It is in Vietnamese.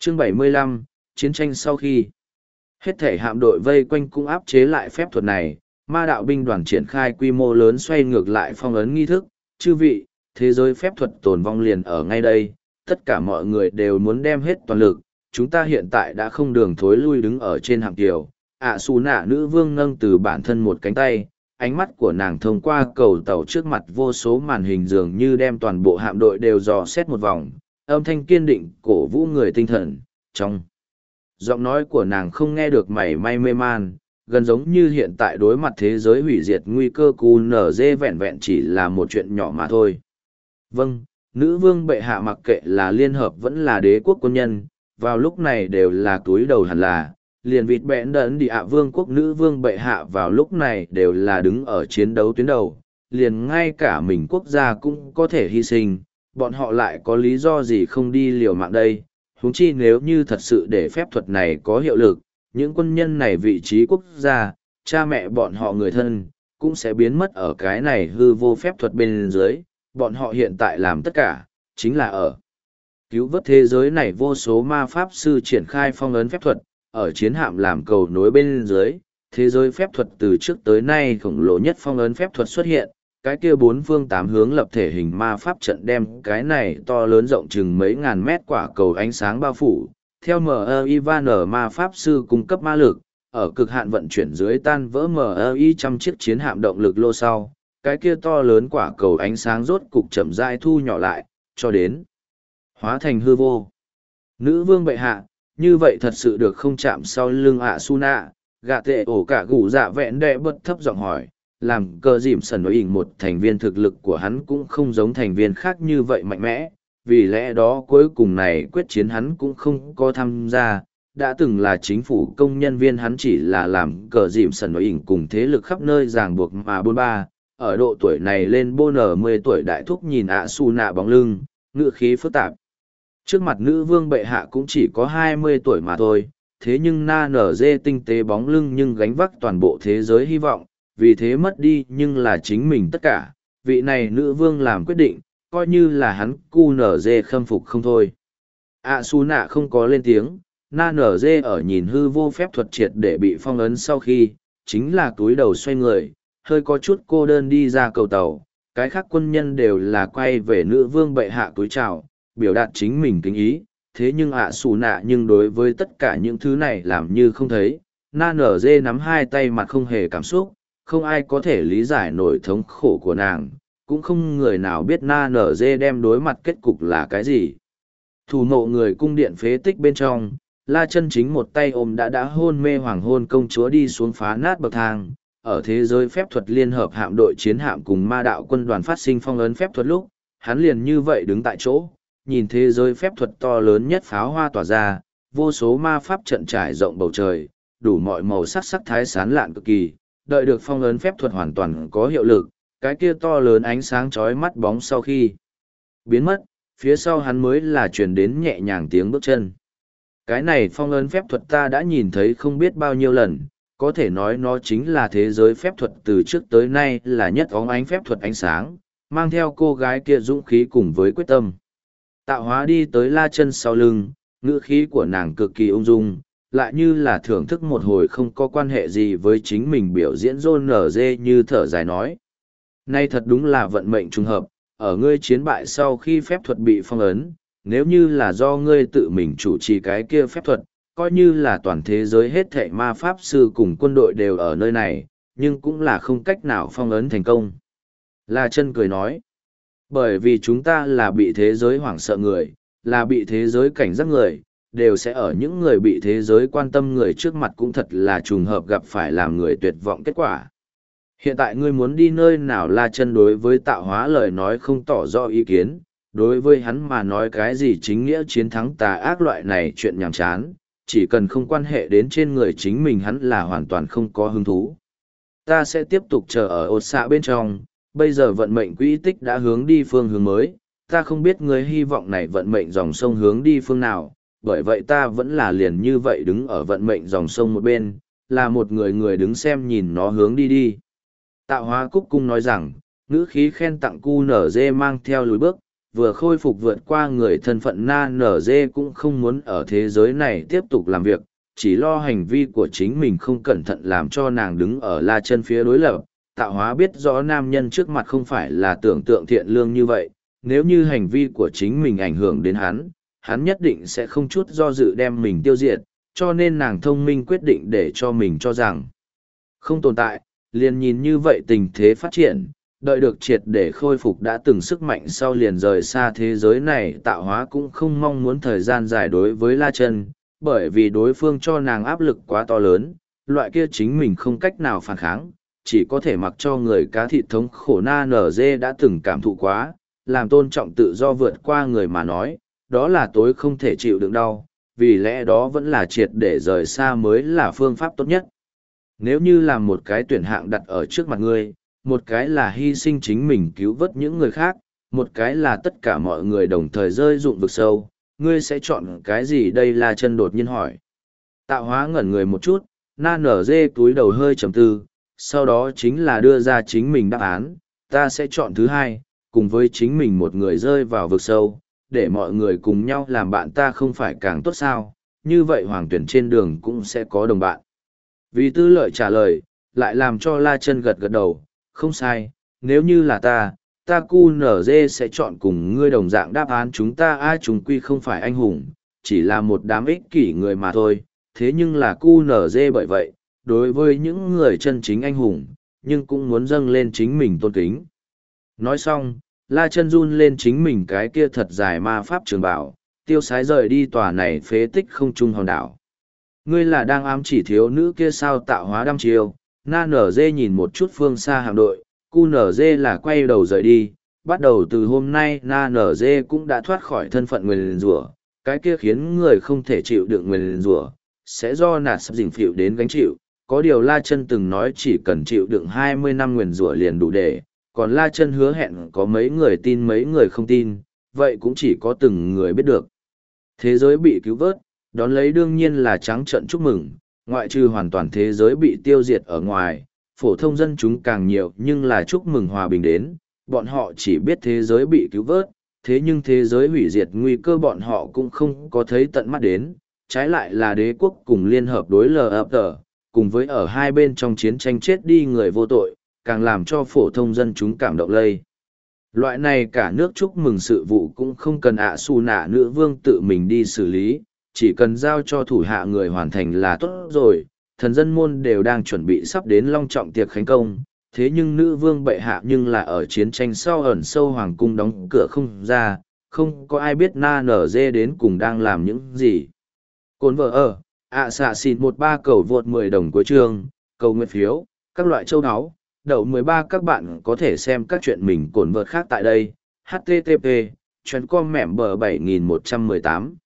Chương 75, chiến tranh sau khi. Hết thể hạm đội vây quanh cũng áp chế lại phép thuật này, ma đạo binh đoàn triển khai quy mô lớn xoay ngược lại phong ấn nghi thức. Chư vị, thế giới phép thuật tồn vong liền ở ngay đây, tất cả mọi người đều muốn đem hết toàn lực, chúng ta hiện tại đã không đường thối lui đứng ở trên hạm kiều. Xù nạ nữ vương nâng từ bản thân một cánh tay, ánh mắt của nàng thông qua cầu tàu trước mặt vô số màn hình dường như đem toàn bộ hạm đội đều dò xét một vòng, âm thanh kiên định cổ vũ người tinh thần. Trong giọng nói của nàng không nghe được mảy may mê man, gần giống như hiện tại đối mặt thế giới hủy diệt nguy cơ cù nở dê vẹn vẹn chỉ là một chuyện nhỏ mà thôi. Vâng, nữ vương bệ hạ mặc kệ là liên hợp vẫn là đế quốc quân nhân, vào lúc này đều là túi đầu hẳn là, liền vịt bẽn đẫn đi ạ vương quốc nữ vương bệ hạ vào lúc này đều là đứng ở chiến đấu tuyến đầu, liền ngay cả mình quốc gia cũng có thể hy sinh, bọn họ lại có lý do gì không đi liều mạng đây, huống chi nếu như thật sự để phép thuật này có hiệu lực, những quân nhân này vị trí quốc gia, cha mẹ bọn họ người thân, cũng sẽ biến mất ở cái này hư vô phép thuật bên dưới, bọn họ hiện tại làm tất cả, chính là ở cứu vớt thế giới này. Vô số ma pháp sư triển khai phong ấn phép thuật, ở chiến hạm làm cầu nối bên dưới, thế giới phép thuật từ trước tới nay khổng lồ nhất phong ấn phép thuật xuất hiện, cái kia bốn phương tám hướng lập thể hình ma pháp trận đem cái này to lớn rộng chừng mấy ngàn mét quả cầu ánh sáng bao phủ. Theo MIVAN ma pháp sư cung cấp ma lực, ở cực hạn vận chuyển dưới tan vỡ MI trăm chiếc chiến hạm động lực lô sau, cái kia to lớn quả cầu ánh sáng rốt cục chậm rãi thu nhỏ lại, cho đến hóa thành hư vô. Nữ vương bệ hạ, như vậy thật sự được không? Chạm sau lưng Su nạ, gạ tệ ổ cả gù dạ vẹn đệ bật thấp giọng hỏi, làm cờ dìm sần nói ỉnh một thành viên thực lực của hắn cũng không giống thành viên khác như vậy mạnh mẽ, vì lẽ đó cuối cùng này quyết chiến hắn cũng không có tham gia. Đã từng là chính phủ công nhân viên, hắn chỉ là làm cờ dìm sần nói ỉnh cùng thế lực khắp nơi ràng buộc mà bôn ba. Ở độ tuổi này lên bô nở 10 tuổi đại thúc nhìn Su nạ bóng lưng, ngựa khí phức tạp. Trước mặt nữ vương bệ hạ cũng chỉ có 20 tuổi mà thôi, thế nhưng na nở dê tinh tế bóng lưng nhưng gánh vác toàn bộ thế giới hy vọng, vì thế mất đi nhưng là chính mình tất cả. Vị này nữ vương làm quyết định, coi như là hắn cu nở dê khâm phục không thôi. Su nạ không có lên tiếng, na nở dê ở nhìn hư vô phép thuật triệt để bị phong ấn sau khi, chính là túi đầu xoay người, hơi có chút cô đơn đi ra cầu tàu. Cái khác quân nhân đều là quay về nữ vương bệ hạ túi chào, biểu đạt chính mình kính ý, thế nhưng Su nạ nhưng đối với tất cả những thứ này làm như không thấy. Na nở dê nắm hai tay mặt không hề cảm xúc, không ai có thể lý giải nổi thống khổ của nàng, cũng không người nào biết na nở dê đem đối mặt kết cục là cái gì. Thủ mộ người cung điện phế tích bên trong, La Chân Chính một tay ôm đã hôn mê hoàng hôn công chúa đi xuống phá nát bậc thang. Ở thế giới phép thuật liên hợp hạm đội chiến hạm cùng ma đạo quân đoàn phát sinh phong ấn phép thuật lúc, hắn liền như vậy đứng tại chỗ, nhìn thế giới phép thuật to lớn nhất pháo hoa tỏa ra, vô số ma pháp trận trải rộng bầu trời, đủ mọi màu sắc sắc thái sán lạn cực kỳ. Đợi được phong ấn phép thuật hoàn toàn có hiệu lực, cái kia to lớn ánh sáng chói mắt bóng sau khi biến mất, phía sau hắn mới là truyền đến nhẹ nhàng tiếng bước chân. Cái này phong ấn phép thuật ta đã nhìn thấy không biết bao nhiêu lần, có thể nói nó chính là thế giới phép thuật từ trước tới nay là nhất óng ánh phép thuật ánh sáng, mang theo cô gái kia dũng khí cùng với quyết tâm. Tạo hóa đi tới La Chân sau lưng, ngữ khí của nàng cực kỳ ung dung, lại như là thưởng thức một hồi không có quan hệ gì với chính mình biểu diễn rôn nở dê như thở dài nói. Nay thật đúng là vận mệnh trùng hợp, ở ngươi chiến bại sau khi phép thuật bị phong ấn, nếu như là do ngươi tự mình chủ trì cái kia phép thuật, coi như là toàn thế giới hết thảy ma pháp sư cùng quân đội đều ở nơi này, nhưng cũng là không cách nào phong ấn thành công. La Chân cười nói, bởi vì chúng ta là bị thế giới hoảng sợ người, là bị thế giới cảnh giác người, đều sẽ ở những người bị thế giới quan tâm người trước mặt cũng thật là trùng hợp gặp phải làm người tuyệt vọng kết quả. Hiện tại ngươi muốn đi nơi nào? La Chân đối với tạo hóa lời nói không tỏ rõ ý kiến, đối với hắn mà nói cái gì chính nghĩa chiến thắng tà ác loại này chuyện nhàm chán, chỉ cần không quan hệ đến trên người chính mình hắn là hoàn toàn không có hứng thú. Ta sẽ tiếp tục chờ ở ột xạ bên trong, bây giờ vận mệnh quỹ tích đã hướng đi phương hướng mới, ta không biết ngươi hy vọng này vận mệnh dòng sông hướng đi phương nào, bởi vậy ta vẫn là liền như vậy đứng ở vận mệnh dòng sông một bên, là một người đứng xem nhìn nó hướng đi đi. Tạo hóa cúc cung nói rằng, ngữ khí khen tặng cu nở dê mang theo lùi bước, vừa khôi phục vượt qua người thân phận na nở dê cũng không muốn ở thế giới này tiếp tục làm việc, chỉ lo hành vi của chính mình không cẩn thận làm cho nàng đứng ở la chân phía đối lập. Tạo hóa biết rõ nam nhân trước mặt không phải là tưởng tượng thiện lương như vậy, nếu như hành vi của chính mình ảnh hưởng đến hắn nhất định sẽ không chút do dự đem mình tiêu diệt, cho nên nàng thông minh quyết định để cho mình cho rằng không tồn tại, liền nhìn như vậy tình thế phát triển, đợi được triệt để khôi phục đã từng sức mạnh sau liền rời xa thế giới này. Tạo hóa cũng không mong muốn thời gian dài đối với La Chân, bởi vì đối phương cho nàng áp lực quá to lớn, loại kia chính mình không cách nào phản kháng, chỉ có thể mặc cho người cá thịt thống khổ na nở dê đã từng cảm thụ quá, làm tôn trọng tự do vượt qua người mà nói, đó là tối không thể chịu đựng đau, vì lẽ đó vẫn là triệt để rời xa mới là phương pháp tốt nhất. Nếu như làm một cái tuyển hạng đặt ở trước mặt ngươi, một cái là hy sinh chính mình cứu vớt những người khác, một cái là tất cả mọi người đồng thời rơi dụng vực sâu, ngươi sẽ chọn cái gì đây? La Chân đột nhiên hỏi. Tạo hóa ngẩn người một chút, na nở dê túi đầu hơi trầm tư, sau đó chính là đưa ra chính mình đáp án, ta sẽ chọn thứ hai, cùng với chính mình một người rơi vào vực sâu, để mọi người cùng nhau làm bạn ta không phải càng tốt sao, như vậy hoàng tuyển trên đường cũng sẽ có đồng bạn. Vì tư lợi trả lời, lại làm cho La Chân gật gật đầu, không sai, nếu như là ta QNZ sẽ chọn cùng ngươi đồng dạng đáp án. Chúng ta ai chúng quy không phải anh hùng, chỉ là một đám ích kỷ người mà thôi, thế nhưng là QNZ bởi vậy, đối với những người chân chính anh hùng, nhưng cũng muốn dâng lên chính mình tôn kính. Nói xong, La Chân run lên chính mình cái kia thật dài ma pháp trường bảo, tiêu sái rời đi tòa này phế tích không trung hòn đảo. Ngươi là đang ám chỉ thiếu nữ kia sao? Tạo hóa đăm chiêu, na nở dê nhìn một chút phương xa hạm đội, QNZ là quay đầu rời đi. Bắt đầu từ hôm nay na nở dê cũng đã thoát khỏi thân phận nguyền rủa, cái kia khiến người không thể chịu đựng nguyền rủa sẽ do nạt sắp dình phịu đến gánh chịu. Có điều La Chân từng nói chỉ cần chịu đựng 20 năm nguyền rủa liền đủ để, còn La Chân hứa hẹn có mấy người tin mấy người không tin, vậy cũng chỉ có từng người biết được. Thế giới bị cứu vớt, đón lấy đương nhiên là trắng trợn chúc mừng, ngoại trừ hoàn toàn thế giới bị tiêu diệt ở ngoài, phổ thông dân chúng càng nhiều nhưng là chúc mừng hòa bình đến, bọn họ chỉ biết thế giới bị cứu vớt, thế nhưng thế giới hủy diệt nguy cơ bọn họ cũng không có thấy tận mắt đến, trái lại là đế quốc cùng liên hợp đối LFT, cùng với ở hai bên trong chiến tranh chết đi người vô tội, càng làm cho phổ thông dân chúng cảm động lây. Loại này cả nước chúc mừng sự vụ cũng không cần Su Nạ nữ vương tự mình đi xử lý, chỉ cần giao cho thủ hạ người hoàn thành là tốt rồi. Thần dân môn đều đang chuẩn bị sắp đến long trọng tiệc khánh công, thế nhưng nữ vương bệ hạ nhưng là ở chiến tranh sau ẩn sâu hoàng cung đóng cửa không ra, không có ai biết na nở dê đến cùng đang làm những gì. Cồn vợ ở, xạ xịn 13 cầu vượt 10 đồng cuối chương, cầu nguyện phiếu, các loại châu áo, đậu 13. Các bạn có thể xem các chuyện mình cồn vợt khác tại đây. http://com mẻm bờ 7118